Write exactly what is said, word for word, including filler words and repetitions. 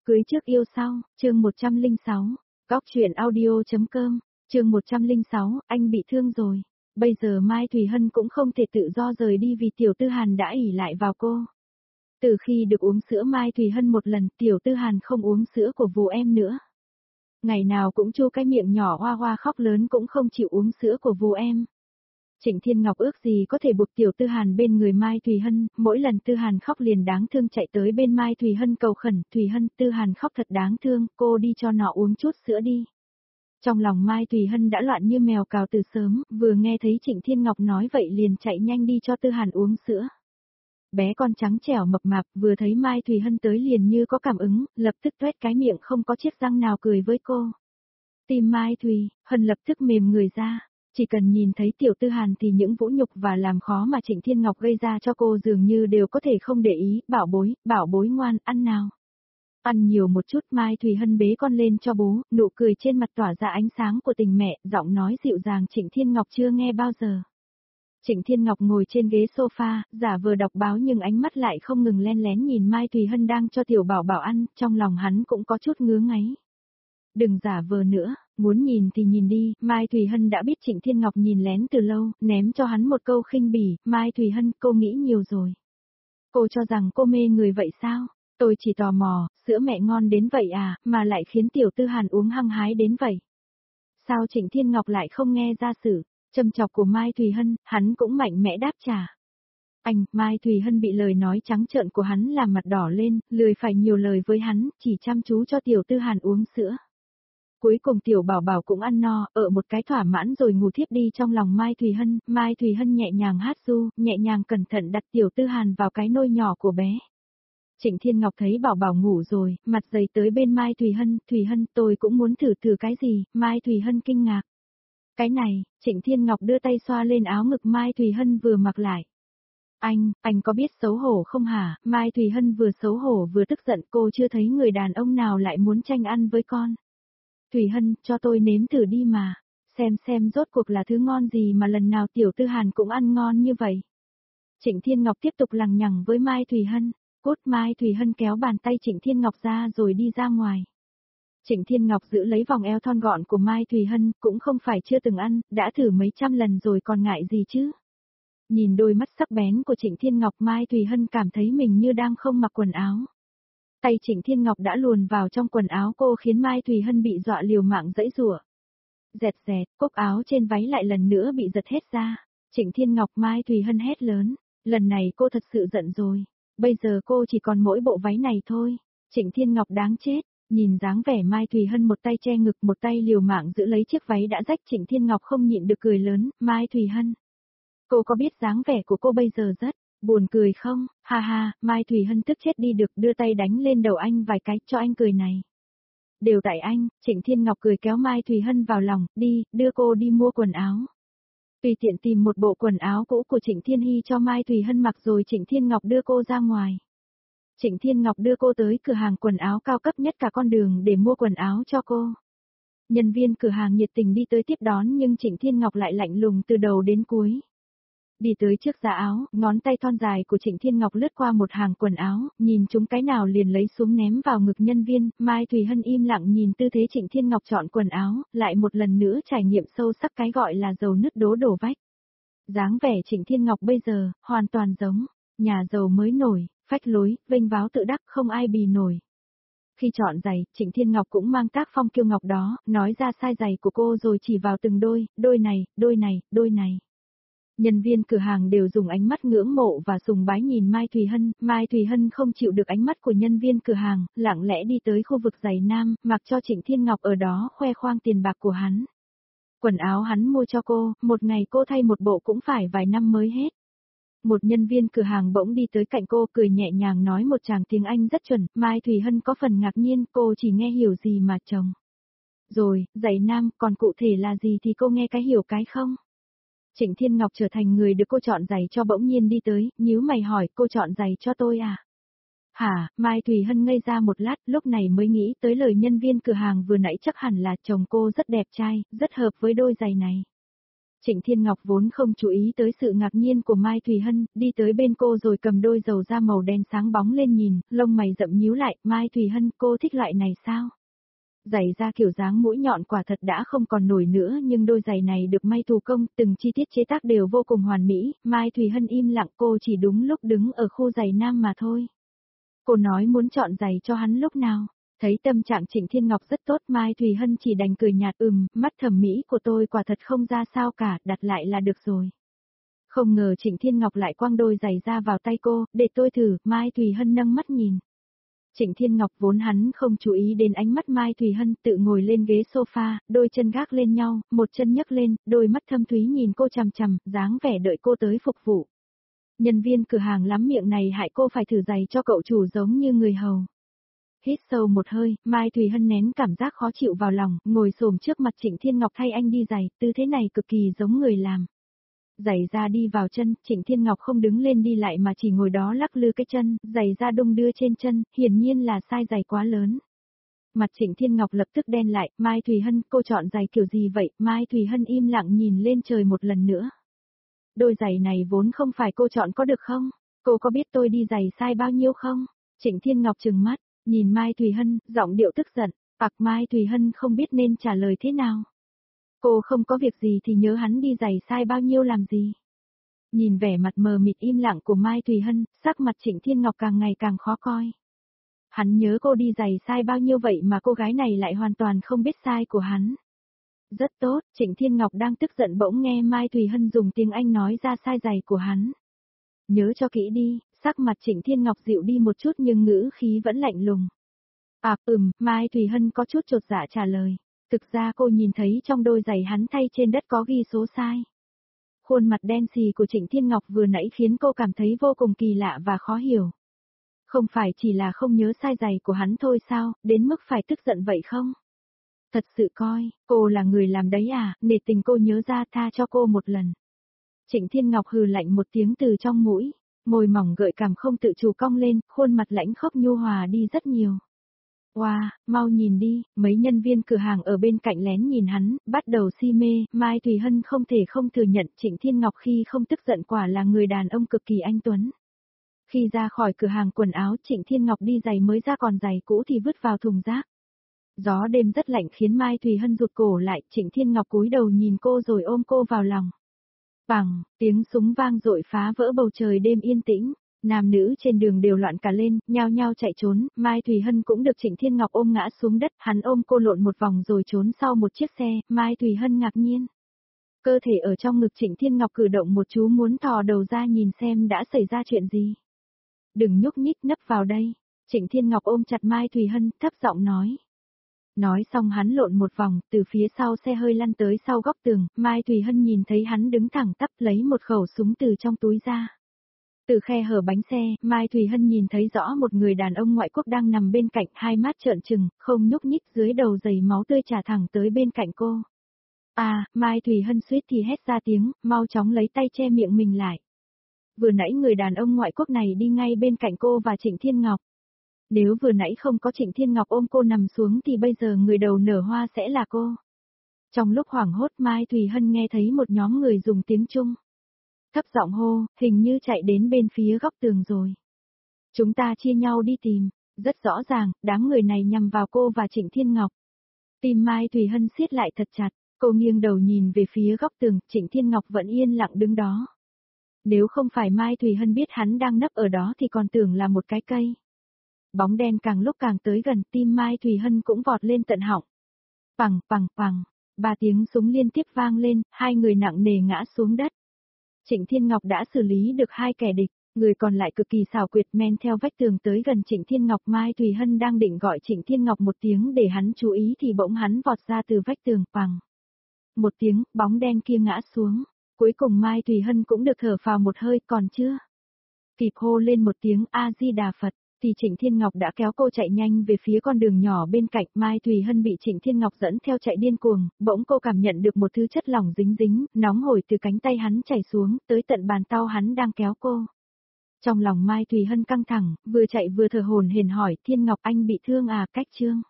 Cưới trước yêu sau, chương một trăm lẻ sáu, góc truyện audio.com, chương một trăm lẻ sáu, anh bị thương rồi. Bây giờ Mai Thùy Hân cũng không thể tự do rời đi vì Tiểu Tư Hàn đã ỷ lại vào cô. Từ khi được uống sữa Mai Thùy Hân một lần, Tiểu Tư Hàn không uống sữa của vú em nữa. Ngày nào cũng chu cái miệng nhỏ hoa hoa khóc lớn cũng không chịu uống sữa của vú em. Trịnh Thiên Ngọc ước gì có thể buộc Tiểu Tư Hàn bên người Mai Thùy Hân, mỗi lần Tư Hàn khóc liền đáng thương chạy tới bên Mai Thùy Hân cầu khẩn, Thùy Hân, Tư Hàn khóc thật đáng thương, cô đi cho nó uống chút sữa đi. Trong lòng Mai Thùy Hân đã loạn như mèo cào từ sớm, vừa nghe thấy Trịnh Thiên Ngọc nói vậy liền chạy nhanh đi cho Tư Hàn uống sữa. Bé con trắng trẻo mập mạp vừa thấy Mai Thùy Hân tới liền như có cảm ứng, lập tức tuét cái miệng không có chiếc răng nào cười với cô. Tim Mai Thùy Hân lập tức mềm người ra. Chỉ cần nhìn thấy Tiểu Tư Hàn thì những vũ nhục và làm khó mà Trịnh Thiên Ngọc gây ra cho cô dường như đều có thể không để ý, bảo bối, bảo bối ngoan, ăn nào. Ăn nhiều một chút. Mai Thùy Hân bế con lên cho bố, nụ cười trên mặt tỏa ra ánh sáng của tình mẹ, giọng nói dịu dàng Trịnh Thiên Ngọc chưa nghe bao giờ. Trịnh Thiên Ngọc ngồi trên ghế sofa, giả vờ đọc báo nhưng ánh mắt lại không ngừng len lén nhìn Mai Thùy Hân đang cho tiểu bảo bảo ăn, trong lòng hắn cũng có chút ngứa ngáy. Đừng giả vờ nữa, muốn nhìn thì nhìn đi. Mai Thùy Hân đã biết Trịnh Thiên Ngọc nhìn lén từ lâu, ném cho hắn một câu khinh bỉ, Mai Thùy Hân, cô nghĩ nhiều rồi. Cô cho rằng cô mê người vậy sao? Tôi chỉ tò mò, sữa mẹ ngon đến vậy à, mà lại khiến Tiểu Tư Hàn uống hăng hái đến vậy. Sao Trịnh Thiên Ngọc lại không nghe ra sự châm chọc của Mai Thùy Hân, hắn cũng mạnh mẽ đáp trả. Anh, Mai Thùy Hân bị lời nói trắng trợn của hắn làm mặt đỏ lên, lười phải nhiều lời với hắn, chỉ chăm chú cho Tiểu Tư Hàn uống sữa. Cuối cùng tiểu bảo bảo cũng ăn no, ở một cái thỏa mãn rồi ngủ thiếp đi trong lòng Mai Thùy Hân. Mai Thùy Hân nhẹ nhàng hát ru, nhẹ nhàng cẩn thận đặt Tiểu Tư Hàn vào cái nôi nhỏ của bé. Trịnh Thiên Ngọc thấy bảo bảo ngủ rồi, mặt dày tới bên Mai Thùy Hân, Thùy Hân, tôi cũng muốn thử thử cái gì. Mai Thùy Hân kinh ngạc. Cái này, Trịnh Thiên Ngọc đưa tay xoa lên áo ngực Mai Thùy Hân vừa mặc lại. Anh, anh có biết xấu hổ không hả? Mai Thùy Hân vừa xấu hổ vừa tức giận, cô chưa thấy người đàn ông nào lại muốn tranh ăn với con. Thùy Hân, cho tôi nếm thử đi mà, xem xem rốt cuộc là thứ ngon gì mà lần nào Tiểu Tư Hàn cũng ăn ngon như vậy. Trịnh Thiên Ngọc tiếp tục lằng nhằng với Mai Thùy Hân, cốt. Mai Thùy Hân kéo bàn tay Trịnh Thiên Ngọc ra rồi đi ra ngoài. Trịnh Thiên Ngọc giữ lấy vòng eo thon gọn của Mai Thùy Hân, cũng không phải chưa từng ăn, đã thử mấy trăm lần rồi còn ngại gì chứ. Nhìn đôi mắt sắc bén của Trịnh Thiên Ngọc, Mai Thùy Hân cảm thấy mình như đang không mặc quần áo. Tay Trịnh Thiên Ngọc đã luồn vào trong quần áo cô khiến Mai Thùy Hân bị dọa liều mạng giãy giụa. Dẹt dẹt, cúc áo trên váy lại lần nữa bị giật hết ra. Trịnh Thiên Ngọc, Mai Thùy Hân hét lớn, lần này cô thật sự giận rồi. Bây giờ cô chỉ còn mỗi bộ váy này thôi. Trịnh Thiên Ngọc đáng chết, nhìn dáng vẻ Mai Thùy Hân một tay che ngực một tay liều mạng giữ lấy chiếc váy đã rách, Trịnh Thiên Ngọc không nhịn được cười lớn, Mai Thùy Hân. Cô có biết dáng vẻ của cô bây giờ rất buồn cười không? Ha ha, Mai Thùy Hân tức chết đi được, đưa tay đánh lên đầu anh vài cái, cho anh cười này. Đều tại anh. Trịnh Thiên Ngọc cười kéo Mai Thùy Hân vào lòng, đi, đưa cô đi mua quần áo. Tùy tiện tìm một bộ quần áo cũ của Trịnh Thiên Hy cho Mai Thùy Hân mặc rồi Trịnh Thiên Ngọc đưa cô ra ngoài. Trịnh Thiên Ngọc đưa cô tới cửa hàng quần áo cao cấp nhất cả con đường để mua quần áo cho cô. Nhân viên cửa hàng nhiệt tình đi tới tiếp đón nhưng Trịnh Thiên Ngọc lại lạnh lùng từ đầu đến cuối. Đi tới trước giá áo, ngón tay thon dài của Trịnh Thiên Ngọc lướt qua một hàng quần áo, nhìn chúng cái nào liền lấy xuống ném vào ngực nhân viên. Mai Thùy Hân im lặng nhìn tư thế Trịnh Thiên Ngọc chọn quần áo, lại một lần nữa trải nghiệm sâu sắc cái gọi là dầu nứt đố đổ vách. Dáng vẻ Trịnh Thiên Ngọc bây giờ, hoàn toàn giống nhà giàu mới nổi, phách lối, vênh váo tự đắc, không ai bì nổi. Khi chọn giày, Trịnh Thiên Ngọc cũng mang tác phong kiêu ngọc đó, nói ra size giày của cô rồi chỉ vào từng đôi, đôi này, đôi này, đôi này. Nhân viên cửa hàng đều dùng ánh mắt ngưỡng mộ và sùng bái nhìn Mai Thùy Hân. Mai Thùy Hân không chịu được ánh mắt của nhân viên cửa hàng, lặng lẽ đi tới khu vực giày nam, mặc cho Trịnh Thiên Ngọc ở đó khoe khoang tiền bạc của hắn. Quần áo hắn mua cho cô, một ngày cô thay một bộ cũng phải vài năm mới hết. Một nhân viên cửa hàng bỗng đi tới cạnh cô, cười nhẹ nhàng nói một tràng tiếng Anh rất chuẩn. Mai Thùy Hân có phần ngạc nhiên, cô chỉ nghe hiểu gì mà chồng. Rồi, giày nam, còn cụ thể là gì thì cô nghe cái hiểu cái không? Trịnh Thiên Ngọc trở thành người được cô chọn giày cho bỗng nhiên đi tới, nhíu mày hỏi, cô chọn giày cho tôi à? Hả? Mai Thùy Hân ngây ra một lát, lúc này mới nghĩ tới lời nhân viên cửa hàng vừa nãy, chắc hẳn là chồng cô rất đẹp trai, rất hợp với đôi giày này. Trịnh Thiên Ngọc vốn không chú ý tới sự ngạc nhiên của Mai Thùy Hân, đi tới bên cô rồi cầm đôi dầu da màu đen sáng bóng lên nhìn, lông mày rậm nhíu lại, Mai Thùy Hân, cô thích loại này sao? Giày da kiểu dáng mũi nhọn quả thật đã không còn nổi nữa, nhưng đôi giày này được may thủ công, từng chi tiết chế tác đều vô cùng hoàn mỹ. Mai Thùy Hân im lặng, cô chỉ đúng lúc đứng ở khu giày nam mà thôi. Cô nói muốn chọn giày cho hắn lúc nào? Thấy tâm trạng Trịnh Thiên Ngọc rất tốt, Mai Thùy Hân chỉ đành cười nhạt, ừm, mắt thẩm mỹ của tôi quả thật không ra sao cả, đặt lại là được rồi. Không ngờ Trịnh Thiên Ngọc lại quăng đôi giày ra vào tay cô, để tôi thử. Mai Thùy Hân nâng mắt nhìn. Trịnh Thiên Ngọc vốn hắn không chú ý đến ánh mắt Mai Thùy Hân, tự ngồi lên ghế sofa, đôi chân gác lên nhau, một chân nhấc lên, đôi mắt thâm thúy nhìn cô chằm chằm, dáng vẻ đợi cô tới phục vụ. Nhân viên cửa hàng lắm miệng này hại cô phải thử giày cho cậu chủ giống như người hầu. Hít sâu một hơi, Mai Thùy Hân nén cảm giác khó chịu vào lòng, ngồi xổm trước mặt Trịnh Thiên Ngọc thay anh đi giày, tư thế này cực kỳ giống người làm. Giày da đi vào chân, Trịnh Thiên Ngọc không đứng lên đi lại mà chỉ ngồi đó lắc lư cái chân, giày da đung đưa trên chân, hiển nhiên là size giày quá lớn. Mặt Trịnh Thiên Ngọc lập tức đen lại, Mai Thùy Hân, cô chọn giày kiểu gì vậy? Mai Thùy Hân im lặng nhìn lên trời một lần nữa. Đôi giày này vốn không phải cô chọn có được không? Cô có biết tôi đi giày size bao nhiêu không? Trịnh Thiên Ngọc trừng mắt, nhìn Mai Thùy Hân, giọng điệu tức giận, bạc Mai Thùy Hân không biết nên trả lời thế nào. Cô không có việc gì thì nhớ hắn đi giày size bao nhiêu làm gì. Nhìn vẻ mặt mờ mịt im lặng của Mai Thùy Hân, sắc mặt Trịnh Thiên Ngọc càng ngày càng khó coi. Hắn nhớ cô đi giày size bao nhiêu vậy mà cô gái này lại hoàn toàn không biết size của hắn. Rất tốt, Trịnh Thiên Ngọc đang tức giận bỗng nghe Mai Thùy Hân dùng tiếng Anh nói ra size giày của hắn. Nhớ cho kỹ đi, sắc mặt Trịnh Thiên Ngọc dịu đi một chút nhưng ngữ khí vẫn lạnh lùng. À, ừm, Mai Thùy Hân có chút chột dạ trả lời. Thực ra cô nhìn thấy trong đôi giày hắn thay trên đất có ghi số size. Khuôn mặt đen xì của Trịnh Thiên Ngọc vừa nãy khiến cô cảm thấy vô cùng kỳ lạ và khó hiểu. Không phải chỉ là không nhớ size giày của hắn thôi sao, đến mức phải tức giận vậy không? Thật sự coi, cô là người làm đấy à, nể tình cô nhớ ra tha cho cô một lần. Trịnh Thiên Ngọc hừ lạnh một tiếng từ trong mũi, môi mỏng gợi cảm không tự chủ cong lên, khuôn mặt lãnh khốc nhu hòa đi rất nhiều. Wow, mau nhìn đi, mấy nhân viên cửa hàng ở bên cạnh lén nhìn hắn, bắt đầu si mê, Mai Thùy Hân không thể không thừa nhận Trịnh Thiên Ngọc khi không tức giận quả là người đàn ông cực kỳ anh tuấn. Khi ra khỏi cửa hàng quần áo Trịnh Thiên Ngọc đi giày mới ra còn giày cũ thì vứt vào thùng rác. Gió đêm rất lạnh khiến Mai Thùy Hân rụt cổ lại, Trịnh Thiên Ngọc cúi đầu nhìn cô rồi ôm cô vào lòng. Bằng, tiếng súng vang dội phá vỡ bầu trời đêm yên tĩnh. Nam nữ trên đường đều loạn cả lên, nhao nhao chạy trốn, Mai Thùy Hân cũng được Trịnh Thiên Ngọc ôm ngã xuống đất, hắn ôm cô lộn một vòng rồi trốn sau một chiếc xe, Mai Thùy Hân ngạc nhiên. Cơ thể ở trong ngực Trịnh Thiên Ngọc cử động một chú muốn thò đầu ra nhìn xem đã xảy ra chuyện gì. Đừng nhúc nhích, nấp vào đây. Trịnh Thiên Ngọc ôm chặt Mai Thùy Hân, thấp giọng nói. Nói xong hắn lộn một vòng, từ phía sau xe hơi lăn tới sau góc tường, Mai Thùy Hân nhìn thấy hắn đứng thẳng tắp lấy một khẩu súng từ trong túi ra. Từ khe hở bánh xe, Mai Thùy Hân nhìn thấy rõ một người đàn ông ngoại quốc đang nằm bên cạnh, hai mắt trợn trừng, không nhúc nhích, dưới đầu giày máu tươi trà thẳng tới bên cạnh cô. À, Mai Thùy Hân suýt thì hét ra tiếng, mau chóng lấy tay che miệng mình lại. Vừa nãy người đàn ông ngoại quốc này đi ngay bên cạnh cô và Trịnh Thiên Ngọc. Nếu vừa nãy không có Trịnh Thiên Ngọc ôm cô nằm xuống thì bây giờ người đầu nở hoa sẽ là cô. Trong lúc hoảng hốt Mai Thùy Hân nghe thấy một nhóm người dùng tiếng Trung. Thấp giọng hô, hình như chạy đến bên phía góc tường rồi. Chúng ta chia nhau đi tìm, rất rõ ràng, đám người này nhằm vào cô và Trịnh Thiên Ngọc. Tim Mai Thùy Hân siết lại thật chặt, cô nghiêng đầu nhìn về phía góc tường, Trịnh Thiên Ngọc vẫn yên lặng đứng đó. Nếu không phải Mai Thùy Hân biết hắn đang nấp ở đó thì còn tưởng là một cái cây. Bóng đen càng lúc càng tới gần, tim Mai Thùy Hân cũng vọt lên tận họng. Pằng, pằng, pằng, ba tiếng súng liên tiếp vang lên, hai người nặng nề ngã xuống đất. Trịnh Thiên Ngọc đã xử lý được hai kẻ địch, người còn lại cực kỳ xảo quyệt men theo vách tường tới gần Trịnh Thiên Ngọc. Mai Thùy Hân đang định gọi Trịnh Thiên Ngọc một tiếng để hắn chú ý thì bỗng hắn vọt ra từ vách tường, pằng. Một tiếng, bóng đen kia ngã xuống. Cuối cùng Mai Thùy Hân cũng được thở phào một hơi, còn chưa kịp hô lên một tiếng A-di-đà Phật, thì Trịnh Thiên Ngọc đã kéo cô chạy nhanh về phía con đường nhỏ bên cạnh. Mai Thùy Hân bị Trịnh Thiên Ngọc dẫn theo chạy điên cuồng, bỗng cô cảm nhận được một thứ chất lỏng dính dính, nóng hổi từ cánh tay hắn chảy xuống, tới tận bàn tay hắn đang kéo cô. Trong lòng Mai Thùy Hân căng thẳng, vừa chạy vừa thở hổn hển hỏi, Thiên Ngọc anh bị thương à, cách Trương.